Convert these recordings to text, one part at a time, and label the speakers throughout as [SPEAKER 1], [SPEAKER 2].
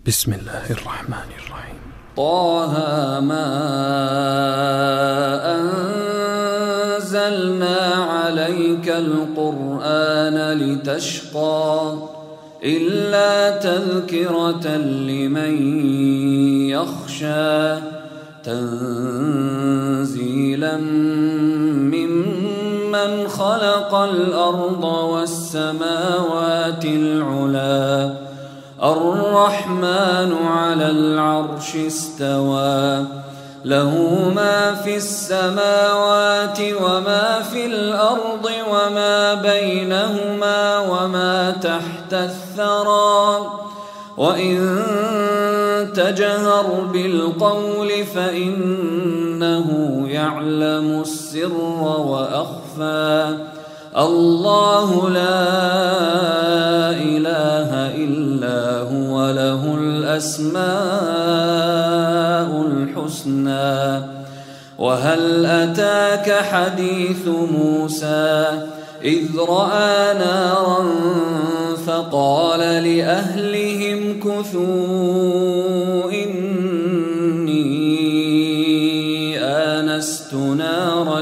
[SPEAKER 1] بسم الله الرحمن الرحيم.
[SPEAKER 2] طه ما أنزلنا عليك القرآن لتشقى إلا تذكرة لمن يخشى تنزيلا ممن خلق الأرض والسماوات العلى الرحمن على العرش استوى له ما في السماوات وما في الأرض وما بينهما وما تحت الثرى وإن تجهر بالقول فإنه يعلم السر وأخفى الله لا إله إلا هو له الأسماء الحسنى وهل أتاك حديث موسى إذ رأى نارا فقال لأهلهم كثوا إني آنست نارا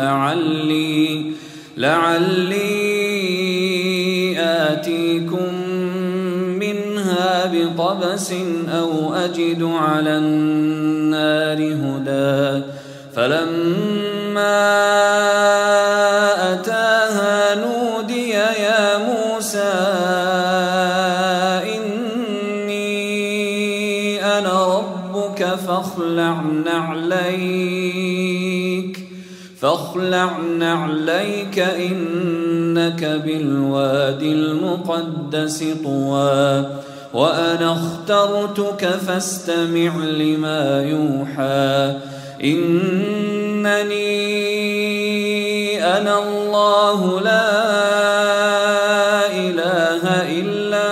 [SPEAKER 2] لعلي آتيكم منها بقبس أو أجد على النار هدى فلما أتاها نودي يا موسى إني أنا ربك فاخلع نعليك إنك بالوادي المقدس طوى وأنا اخترتك فاستمع لما يوحى إنني أنا الله لا إله إلا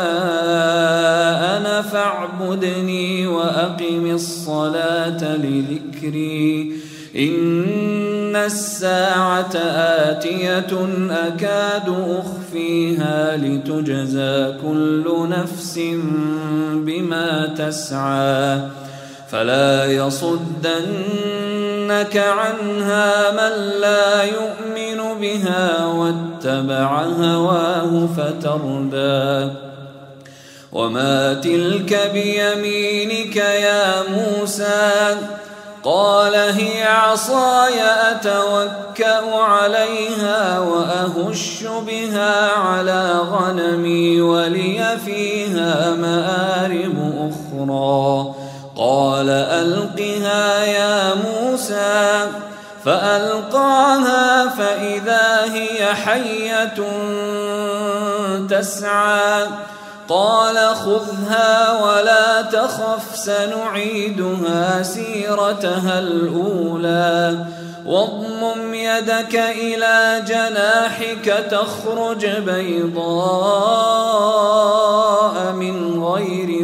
[SPEAKER 2] أنا فاعبدني وأقم الصلاة لذكري إن الساعة آتية أكاد أخفيها لتجزى كل نفس بما تسعى فلا يصدنك عنها من لا يؤمن بها واتبع هواه فتردى وما تلك بيمينك يا موسى قال هي عصاي أتوكأ عليها وأهش بها على غنمي ولي فيها مآرب أخرى قال ألقها يا موسى فألقاها فإذا هي حية تسعى قال خذها ولا تخف سنعيدها سيرتها الأولى واضمم يدك إلى جناحك تخرج بيضاء من غير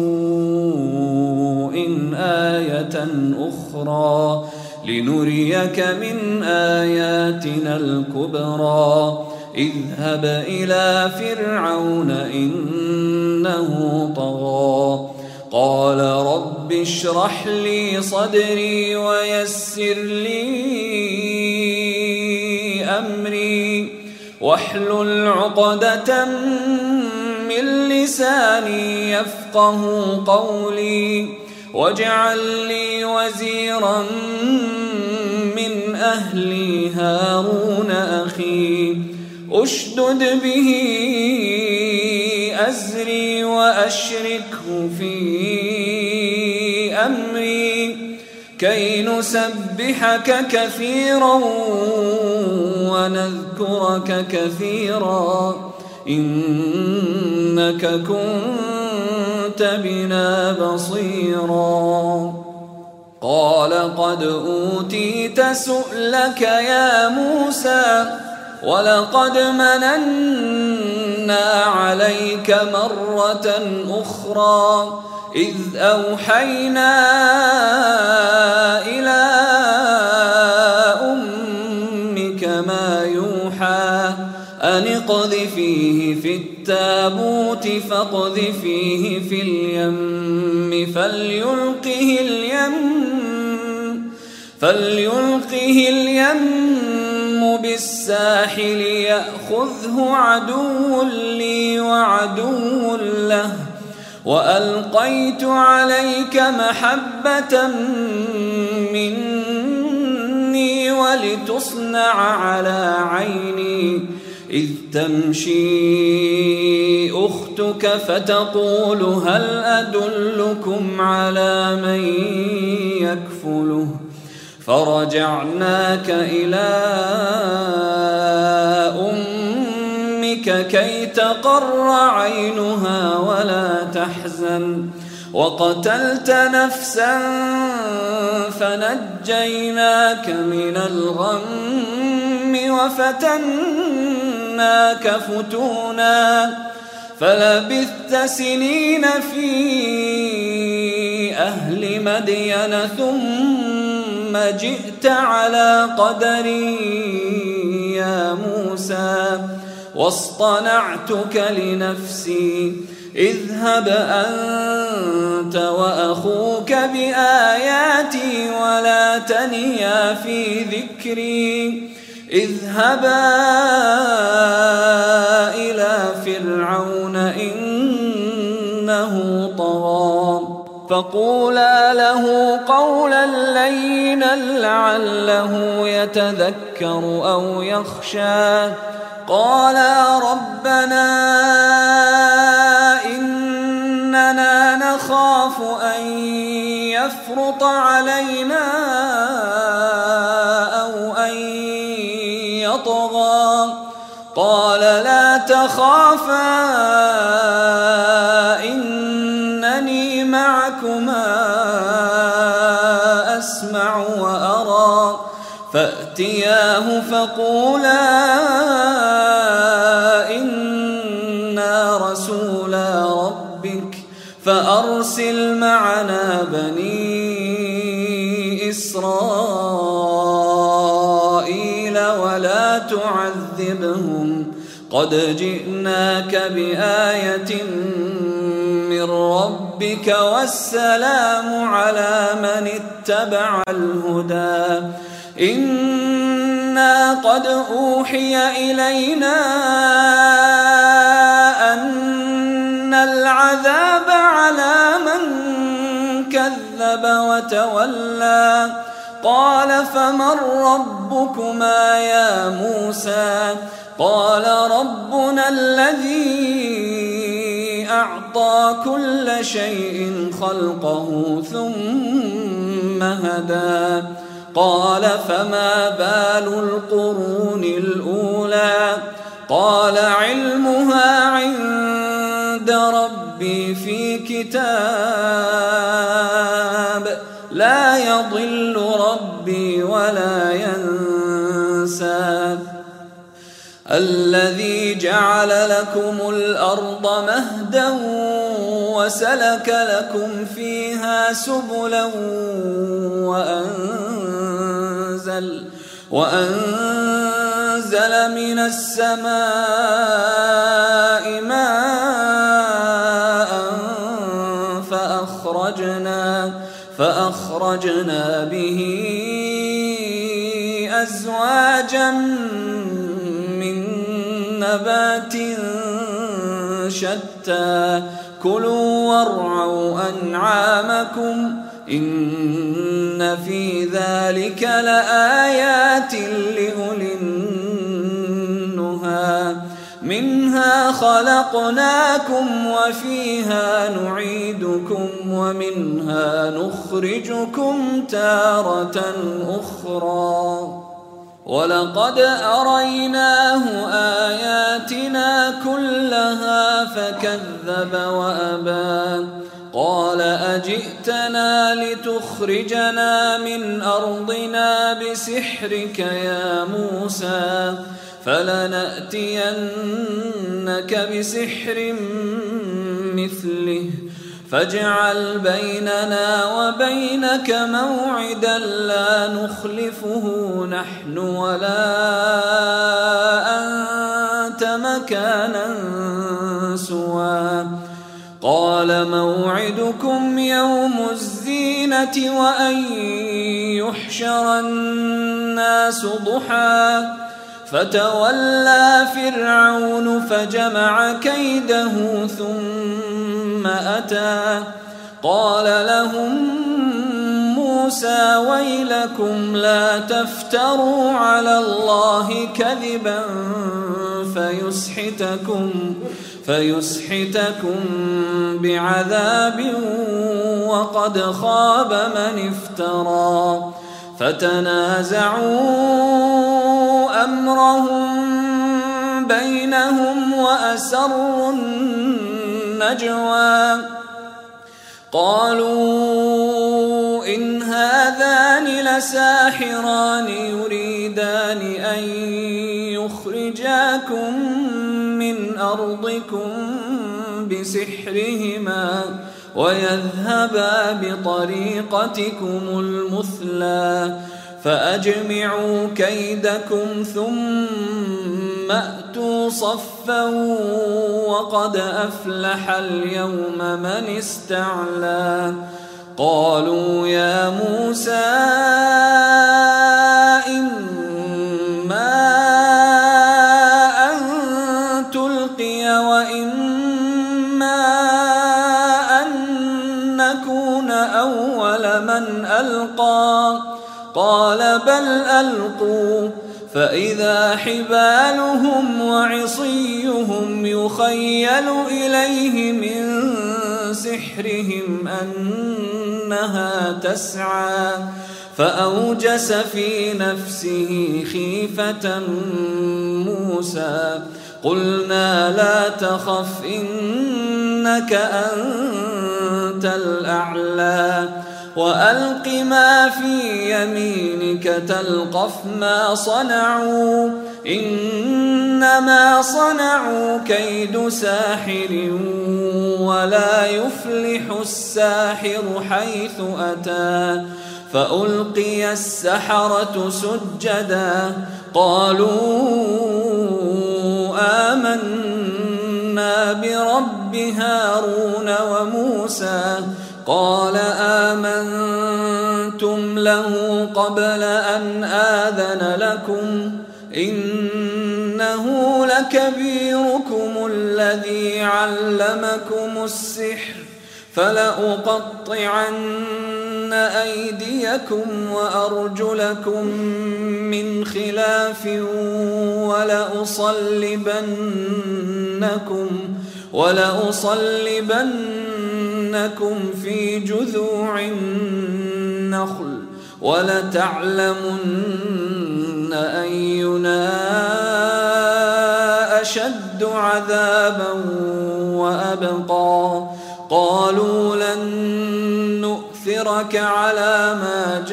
[SPEAKER 2] سوء آية أخرى لنريك من آياتنا الكبرى اذهب إلى فرعون إنه طغى قال رب اشرح لي صدري ويسر لي أمري واحلل عقدة من لساني يفقه قولي واجعل لي وزيرا من أهلي هارون أخي أشدد به أزري وأشركه في أمري كي نسبحك كثيرا ونذكرك كثيرا إنك كنت بنا بصيرا قال قد أوتيت سؤلك يا موسى ولقد مننا عليك مرة أخرى إذ أوحينا إلى أمك ما يوحى أن اقذفيه في بالتابوت فاقذفيه في اليم فليلقه اليم بالساحل يأخذه عدو لي وعدو له وألقيت عليك محبة مني ولتصنع على عيني إذ تمشي أختك فتقول هل أدلكم على من يكفله فرجعناك إلى أمك كي تقر عينها ولا تحزن وقتلت نفسا فنجيناك من الغم وفتناك فتونا فلبثت سنين في أهل مدين ثم جئت على قدري يا موسى واصطنعتك لنفسي اذهب أنت وأخوك بآياتي ولا تنيا في ذكري اذهبا إلى فرعون إنه طغى فقولا له قولا لينا لعله يتذكر أو يخشى قالا ربنا إننا نخاف أن يفرط علينا أو أن يطغى قال لا تخافا إنني معكما أسمع وأرى فأتياه فقولا إنا رسولا ربك فأرسل معنا بني إسرائيل ولا تعذبهم قد جئناك بآية من ربك والسلام على من اتبع الهدى إنا قد أوحي إلينا أن العذاب على من كذب وتولى قال فمن ربكما يا موسى قال ربنا الذي أعطى كل شيء خلقه ثم هدى قال فما بال القرون الأولى قال علمها عند ربي في كتاب لا يضل ربي ولا ينسى الذي جعل لكم الأرض مهدا وسلك لكم فيها سبلا وأنزل من السماء ماء فأخرجنا به أزواجا من نبات شتى كلوا وارعوا أنعامكم إن في ذلك لآيات لأولي النهى منها خلقناكم وفيها نعيدكم ومنها نخرجكم تارة أخرى ولقد أريناه آياتنا كلها فكذب وأبى قال أجئتنا لتخرجنا من أرضنا بسحرك يا موسى فلنأتينك بسحر مثله فاجعل بيننا وبينك موعدا لا نخلفه نحن ولا أنت مكانا سوى قال موعدكم يوم الزينة وأن يحشر الناس ضحى فتولى فرعون فجمع كيده ثم أتى قال لهم موسى ويلكم لا تفتروا على الله كذبا فيسحتكم بعذاب وقد خاب من افترى فتنازعوا أمرهم بينهم وأسروا النجوى قالوا إن هذان لساحران يريدان أن يخرجاكم من أرضكم بسحرهما ويذهبا بطريقتكم المثلى فأجمعوا كيدكم ثم أتوا صفا وقد أفلح اليوم من استعلى قالوا يا موسى إما أن تلقي وإما أن نكون أول من ألقى قال بل ألقوا فإذا حبالهم وعصيهم يخيل إليه من سحرهم أنها تسعى فأوجس في نفسه خيفة موسى قلنا لا تخف إنك أنت الأعلى وألق ما في يمينك تلقف ما صنعوا إنما صنعوا كيد ساحر ولا يفلح الساحر حيث أتى فألقي السحرة سجدا قالوا آمنا برب هارون وموسى قال آمنتم له قبل أن آذن لكم إنه لكبيركم الذي علمكم السحر فلأقطعن أيديكم وأرجلكم من خلاف ولأصلبنكم في جذوع النخل ولتعلمن أينا أشد عذابا وأبقى قالوا لن نؤثرك على ما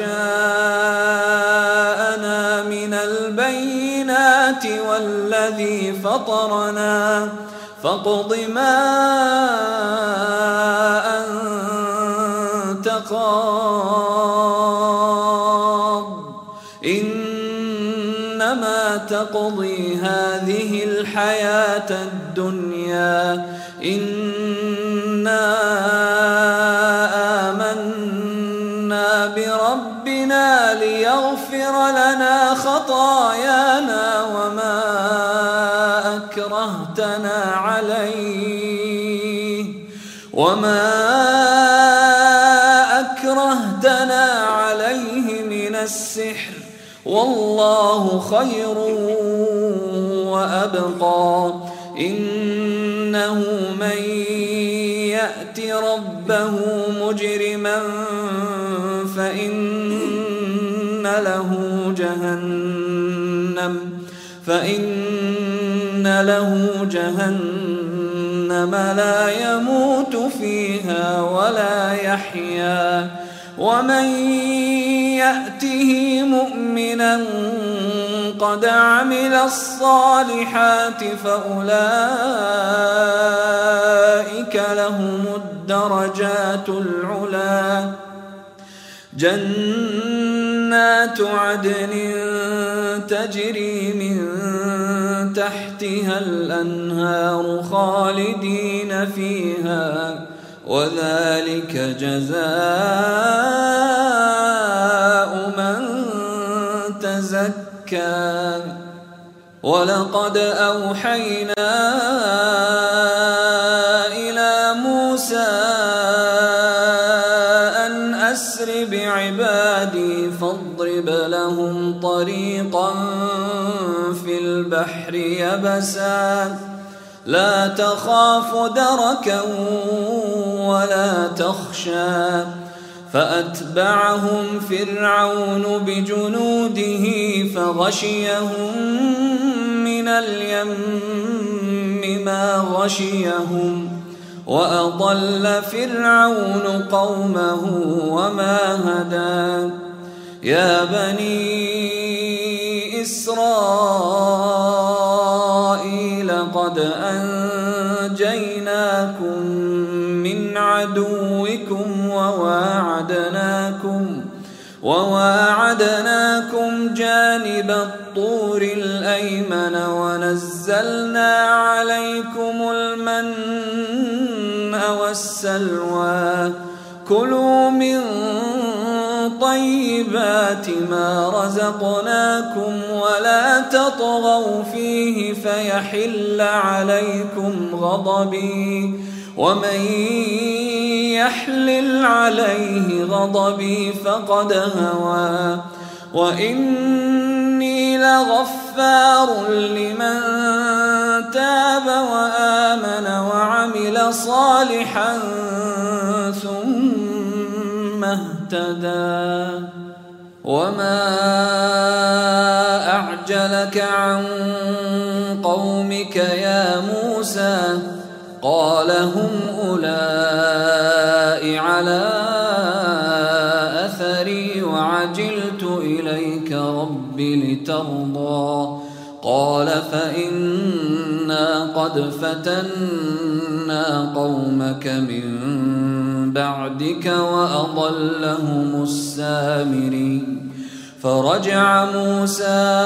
[SPEAKER 2] جاءنا من البينات والذي فطرنا فاقض ما أنت قاض إنما تقضي هذه الحياة الدنيا إنا آمنا بربنا ليغفر لنا خطايانا وما أكرهتنا عليه من السحر والله خير وأبقى إنه من يأت ربه مجرما فإن له جهنم لا يموت فيها ولا يحيا ومن يأته مؤمنا قد عمل الصالحات فأولئك لهم الدرجات العلى جنات عدن تجري من تحتها الأنهار خالدين فيها وذلك جزاء من تزكى. ولقد أوحينا إلى موسى أن أسر بعبادي فاضرب لهم طريقا في البحر يبسا لا تخاف دركا ولا تخشى. فأتبعهم فرعون بجنوده فغشيهم من اليم ما غشيهم وأضل فرعون قومه وما هدى. يا بني إسرائيل قد أنجيناكم من عدوكم وواعدناكم جانب الطور الأيمن ونزلنا عليكم المن والسلوى. كلوا من طيبات ما رزقناكم ولا تطغوا فيه فيحل عليكم غضبي ومن يحلل عليه غضبي فقد هوى. وإني لغفار لمن تاب وآمن وعمل صالحا ثم اهتدى. وما أعجلك عن قومك يا موسى قال هم أولئك على أثري وعجلت إليك رب لترضى. قال فإنا قد فتنا قومك من بعدك وأضلهم السامري. فرجع موسى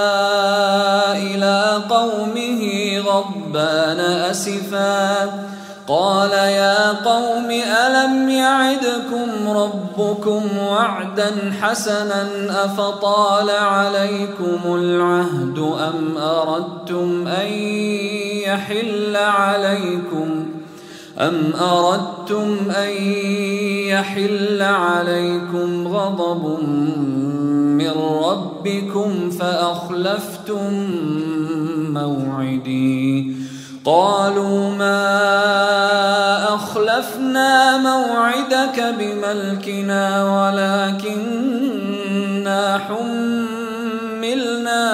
[SPEAKER 2] إلى قومه غضبان أسفا قال يا قوم ألم يعدكم ربكم وعدا حسنا أفطال عليكم العهد أم أردتم أن يحل عليكم غضب من ربكم فأخلفتم موعدي. قالوا ما أخلفنا موعدك بملكنا ولكننا حملنا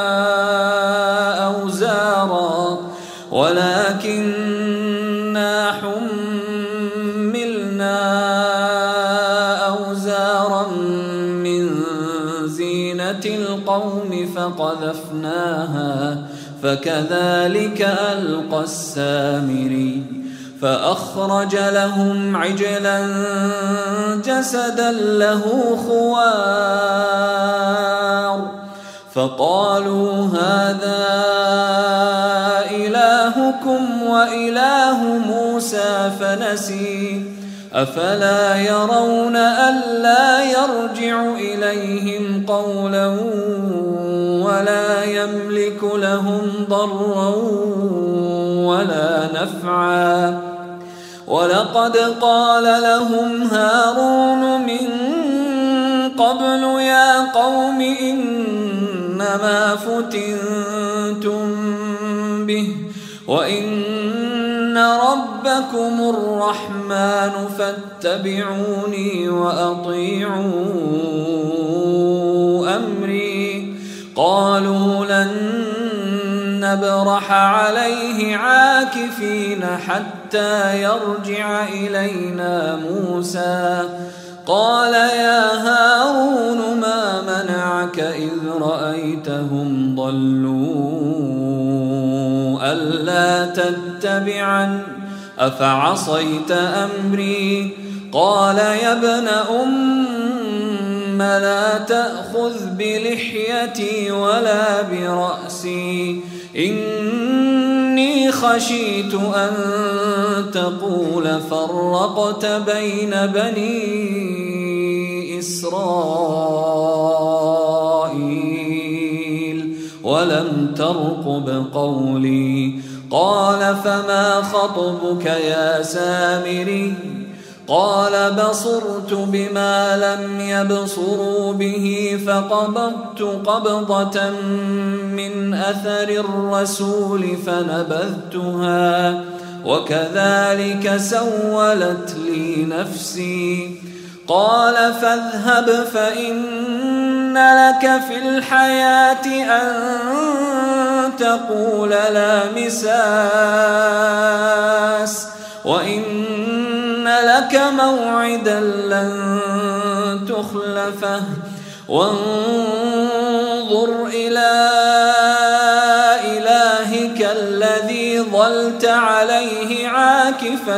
[SPEAKER 2] أوزارا من زينة القوم فقذفناها فكذلك ألقى السامري. فأخرج لهم عجلا جسدا له خوار فقالوا هذا إلهكم وإله موسى فنسي. أفلا يرون ألا يرجع إليهم قولا ولا يملك لهم ضرا ولا نفعا. ولقد قال لهم هارون من قبل يا قوم إنما فتنتم به وإن ربكم الرحمن فاتبعوني وأطيعوا أمري. قالوا لن نبرح عليه عاكفين حتى يرجع إلينا موسى. قال يا هارون ما منعك إذ رأيتهم ضلوا ألا تتبعن أفعصيت أمري. قال يا ابن أم لا تأخذ بلحيتي ولا برأسي إني خشيت أن تقول فرقت بين بني إسرائيل ولم ترقب قولي قال فما خطبك يا سامري قال بصرت بما لم يبصروا به فقبضت قبضة من أثر الرسول فنبذتها وكذلك سولت لي نفسي قال فاذهب فإن لك في الحياة أن تقول لا مساس وإن لك موعدا لن تخلفه وانظر إلى إلهك الذي ظلت عليه عاكفا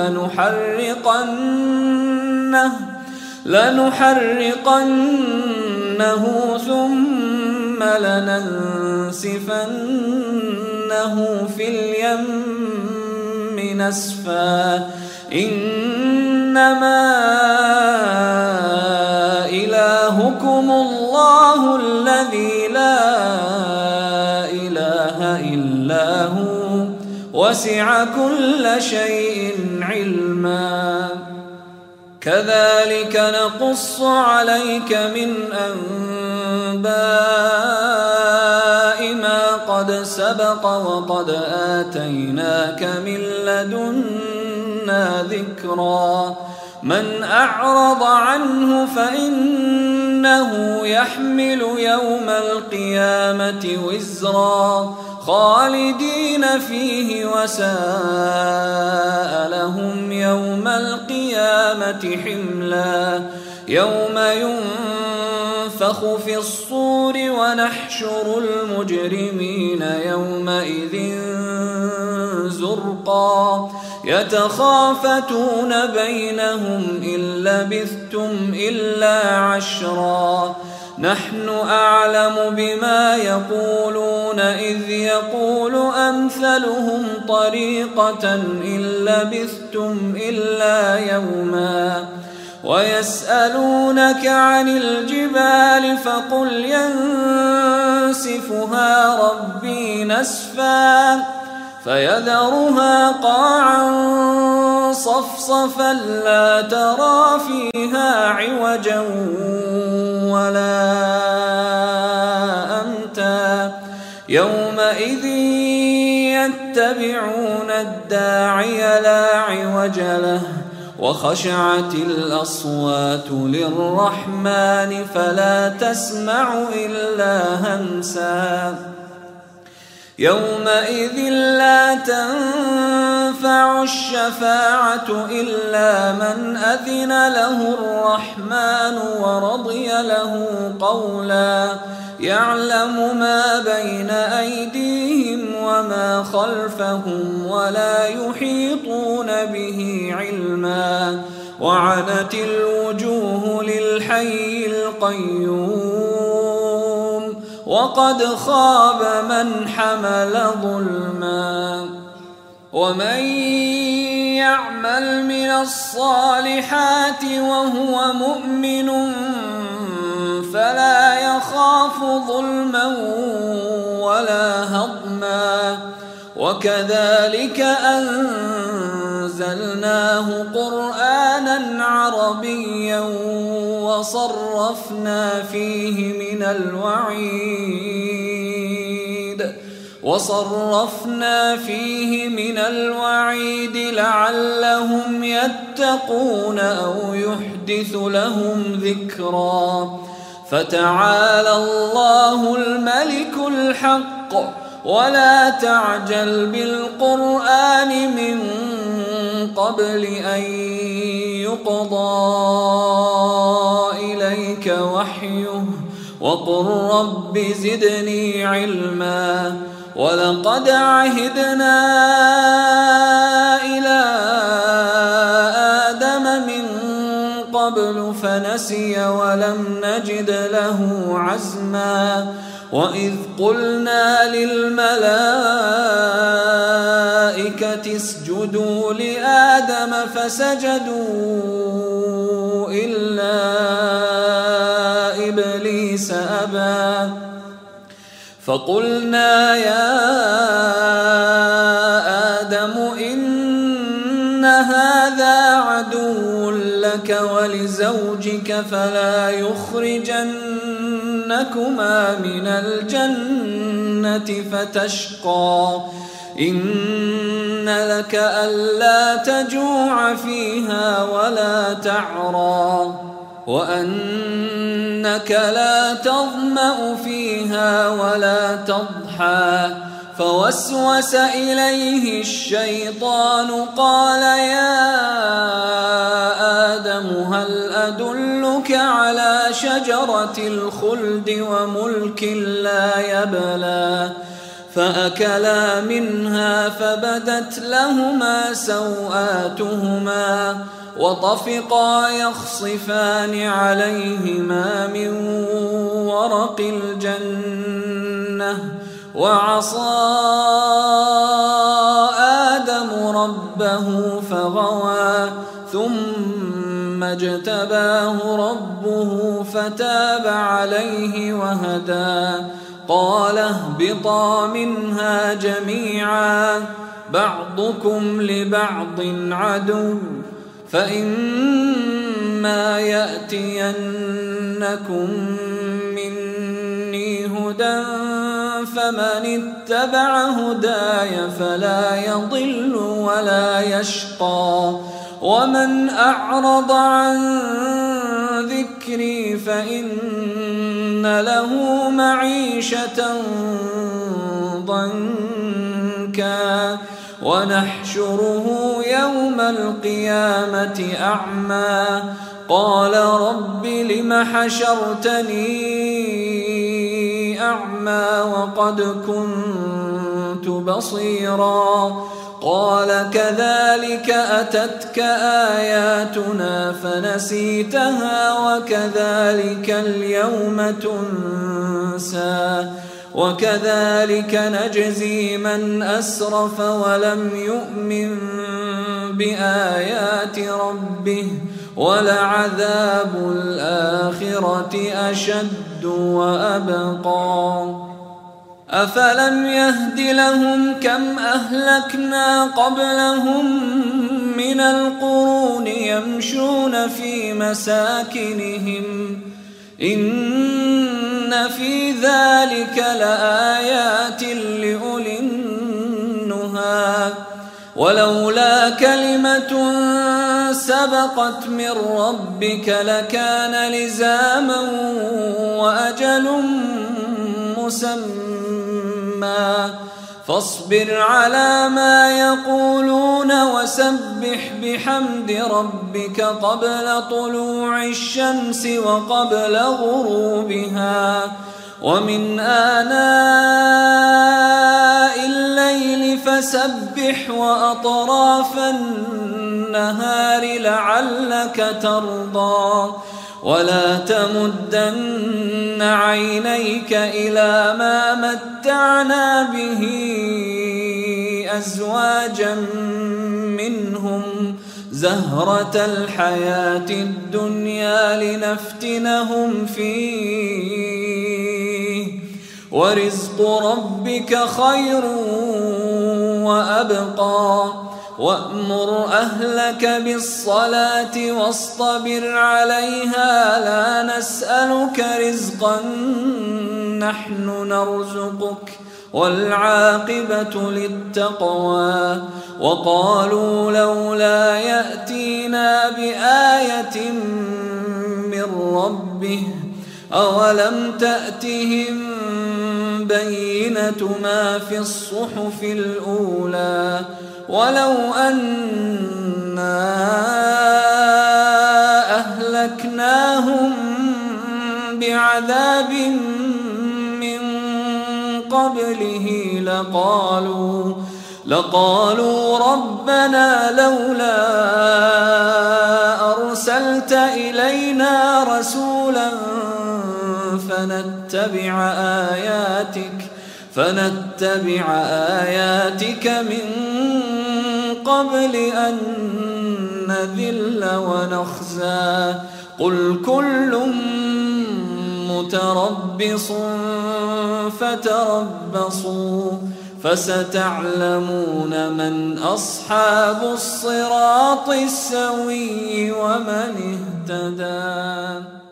[SPEAKER 2] لنحرقنه ثم لننسفنه في اليم نسفا إنما إلهكم الله الذي لا إله إلا هو وسع كل شيء علما كذلك نقص عليك من أنباء ما قد سبق وقد آتيناك من لدنا ذكرا من أعرض عنه فإنه يحمل يوم القيامة وزرا خالدين فيه وساء لهم يوم القيامة حملا يوم ينفخ في الصور ونحشر المجرمين يومئذ زرقا يتخافتون بينهم إن لبثتم إلا عشرا نحن أعلم بما يقولون إذ يقول أمثلهم طريقة إن لبثتم إلا يوما ويسألونك عن الجبال فقل ينسفها ربي نسفا فيذرها قاعا صفصفا لا ترى فيها عوجا ولا أمتا يومئذ يتبعون الداعي لا عوج له وخشعت الأصوات للرحمن فلا تسمع إلا همسا يومئذ لا تنفع الشفاعة إلا من أذن له الرحمن ورضي له قولا يعلم ما بين أيديهم وما خلفهم ولا يحيطون به علما وعنت الوجوه للحي القيوم وقد خاب من حمل ظلما ومن يعمل من الصالحات وهو مؤمن فلا يخاف ظلما ولا هضما وكذلك أنزلناه قرآنا عربيا وصرفنا فيه من الوعيد لعلهم يتقون أو يحدث لهم ذكرا فتعالى الله الملك الحق ولا تعجل بالقرآن من قبل أن يقضى إليك وحيه وقل رب زدني علما ولقد عهدنا إلى آدم من قبل فنسي ولم نجد له عزما وإذ قلنا للملائكة اسجدوا لآدم فسجدوا إلا إبليس أبى فقلنا يا آدم إن هذا عدو لك ولزوجك فلا يخرجنكما من الجنة فتشقى إن لك ألا تجوع فيها ولا تعرى وأنك لا تظمأ فيها ولا تضحى فوسوس إليه الشيطان قال يا آدم هل أدلك على شجرة الخلد وملك لا يبلى فأكلا منها فبدت لهما سوآتهما وطفقا يخصفان عليهما من ورق الجنة وعصى آدم ربه فغوى ثم اجتباه ربه فتاب عليه وهدى قال اهبطا منها جميعا بعضكم لبعض عدو فإما يأتينكم مني هدى فمن اتبع هداي فلا يضل ولا يشقى ومن أعرض عن ذكري فإن له معيشة ضنكا ونحشره يوم القيامة أعمى قال رب لم حشرتني أعمى وقد كنت بصيرا قال كذلك أتتك آياتنا فنسيتها وكذلك اليوم تنسى وكذلك نجزي من أسرف ولم يؤمن بآيات ربه ولعذاب الآخرة أشد وأبقى أفلم يهد لهم كم أهلكنا قبلهم من القرون يمشون في مساكنهم إن في ذلك لآيات لأولي النهى ولولا كلمة سبقت من ربك لكان لزاما وأجل مسمى فاصبر على ما يقولون وسبح بحمد ربك قبل طلوع الشمس وقبل غروبها ومن آناء الليل فسبح وأطراف النهار لعلك ترضى ولا تمدن عينيك إلى ما متعنا به أزواجا منهم زهرة الحياة الدنيا لنفتنهم فيه ورزق ربك خير وأبقى وأمر أهلك بالصلاة واصطبر عليها لا نسألك رزقا نحن نرزقك والعاقبة للتقوى وقالوا لولا يأتينا بآية من ربه أولم تأتهم بينة ما في الصحف الأولى ولو أنا أهلكناهم بعذاب من قبله لقالوا ربنا لولا أرسلت إلينا فنتبع آياتك من قبل أن نذل ونخزى قل كل متربص فتربصوا فستعلمون من أصحاب الصراط السوي ومن اهتدى.